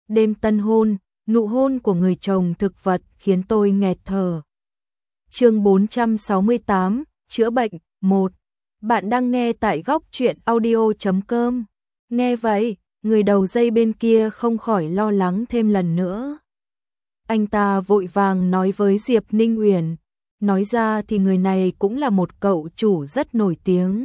đêm tân hôn, nụ hôn của người chồng thực vật khiến tôi nghẹt thở. Chương 468, chữa bệnh 1. Bạn đang nghe tại góc truyện audio.com. Nghe vậy, người đầu dây bên kia không khỏi lo lắng thêm lần nữa. Anh ta vội vàng nói với Diệp Ninh Uyển, nói ra thì người này cũng là một cậu chủ rất nổi tiếng.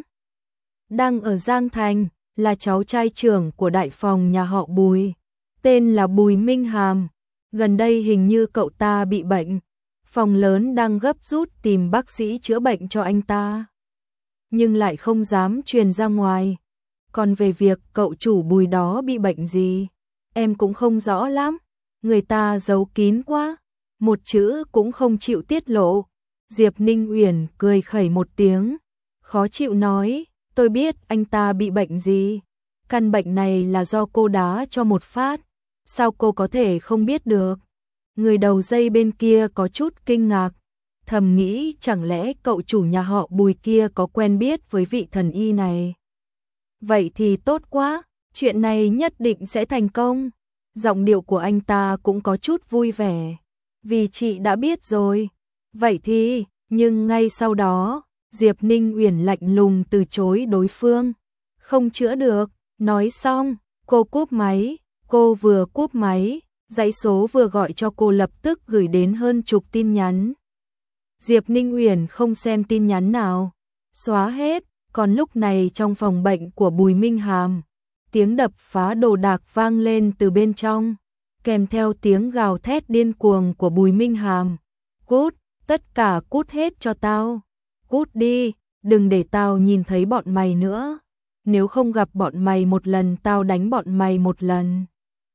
Đang ở Giang Thành, là cháu trai trưởng của đại phòng nhà họ Bùi, tên là Bùi Minh Hàm. Gần đây hình như cậu ta bị bệnh, phòng lớn đang gấp rút tìm bác sĩ chữa bệnh cho anh ta, nhưng lại không dám truyền ra ngoài. Còn về việc cậu chủ Bùi đó bị bệnh gì, em cũng không rõ lắm, người ta giấu kín quá, một chữ cũng không chịu tiết lộ. Diệp Ninh Uyển cười khẩy một tiếng, khó chịu nói, tôi biết anh ta bị bệnh gì, căn bệnh này là do cô đá cho một phát, sao cô có thể không biết được. Người đầu dây bên kia có chút kinh ngạc, thầm nghĩ chẳng lẽ cậu chủ nhà họ Bùi kia có quen biết với vị thần y này. Vậy thì tốt quá, chuyện này nhất định sẽ thành công. Giọng điệu của anh ta cũng có chút vui vẻ, vì chị đã biết rồi. Vậy thì, nhưng ngay sau đó, Diệp Ninh Uyển lạnh lùng từ chối đối phương. Không chữa được, nói xong, cô cúp máy, cô vừa cúp máy, dãy số vừa gọi cho cô lập tức gửi đến hơn chục tin nhắn. Diệp Ninh Uyển không xem tin nhắn nào, xóa hết, còn lúc này trong phòng bệnh của Bùi Minh Hàm, tiếng đập phá đồ đạc vang lên từ bên trong, kèm theo tiếng gào thét điên cuồng của Bùi Minh Hàm. Cút, tất cả cút hết cho tao, cút đi, đừng để tao nhìn thấy bọn mày nữa, nếu không gặp bọn mày một lần tao đánh bọn mày một lần.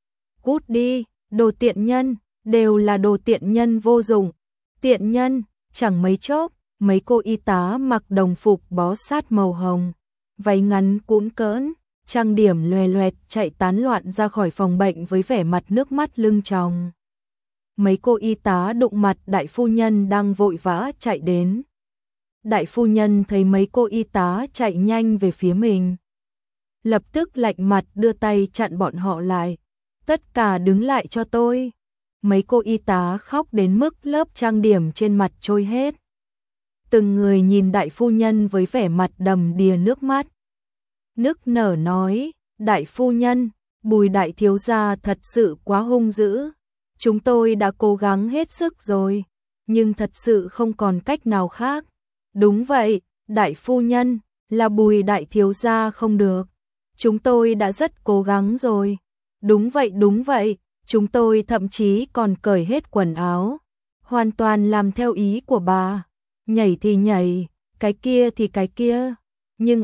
Cút đi, đồ tiện nhân, đều là đồ tiện nhân vô dụng, tiện nhân. Chẳng mấy chốc, mấy cô y tá mặc đồng phục bó sát màu hồng, váy ngắn cũn cỡn, trang điểm loè loẹt chạy tán loạn ra khỏi phòng bệnh với vẻ mặt nước mắt lưng tròng. Mấy cô y tá đụng mặt đại phu nhân đang vội vã chạy đến. Đại phu nhân thấy mấy cô y tá chạy nhanh về phía mình, lập tức lạnh mặt đưa tay chặn bọn họ lại. Tất cả đứng lại cho tôi. Mấy cô y tá khóc đến mức lớp trang điểm trên mặt trôi hết. Từng người nhìn đại phu nhân với vẻ mặt đầm đìa nước mắt. Nức nở nói, đại phu nhân, Bùi đại thiếu gia thật sự quá hung dữ. Chúng tôi đã cố gắng hết sức rồi, nhưng thật sự không còn cách nào khác. Đúng vậy, đại phu nhân, là Bùi đại thiếu gia không được. Chúng tôi đã rất cố gắng rồi. Đúng vậy, chúng tôi thậm chí còn cởi hết quần áo, hoàn toàn làm theo ý của bà. Nhảy thì nhảy, cái kia thì cái kia, nhưng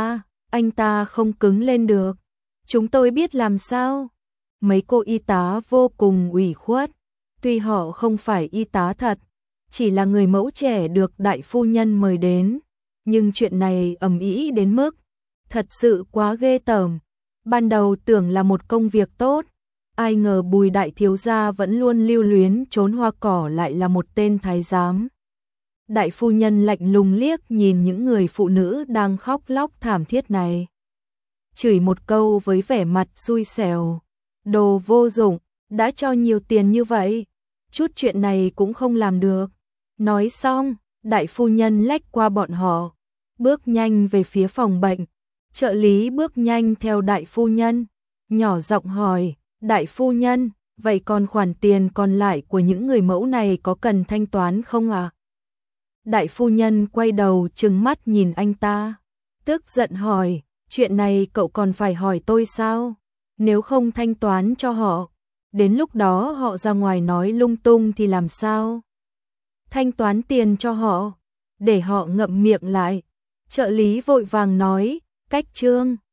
anh ta không cứng lên được. Chúng tôi biết làm sao. Mấy cô y tá vô cùng ủy khuất, tuy họ không phải y tá thật, chỉ là người mẫu trẻ được đại phu nhân mời đến, nhưng chuyện này ầm ĩ đến mức thật sự quá ghê tởm. Ban đầu tưởng là một công việc tốt, ai ngờ Bùi đại thiếu gia vẫn luôn lưu luyến trốn hoa cỏ lại là một tên thái giám. Đại phu nhân lạnh lùng liếc nhìn những người phụ nữ đang khóc lóc thảm thiết này, chửi một câu với vẻ mặt xui xẻo, đồ vô dụng, đã cho nhiều tiền như vậy, chút chuyện này cũng không làm được. Nói xong, đại phu nhân lách qua bọn họ, bước nhanh về phía phòng bệnh. Trợ lý bước nhanh theo đại phu nhân, nhỏ giọng hỏi, đại phu nhân, vậy còn khoản tiền còn lại của những người mẫu này có cần thanh toán không ạ? Đại phu nhân quay đầu trừng mắt nhìn anh ta, tức giận hỏi, chuyện này cậu còn phải hỏi tôi sao? Nếu không thanh toán cho họ, đến lúc đó họ ra ngoài nói lung tung thì làm sao? Thanh toán tiền cho họ, để họ ngậm miệng lại. Trợ lý vội vàng nói, cách trương.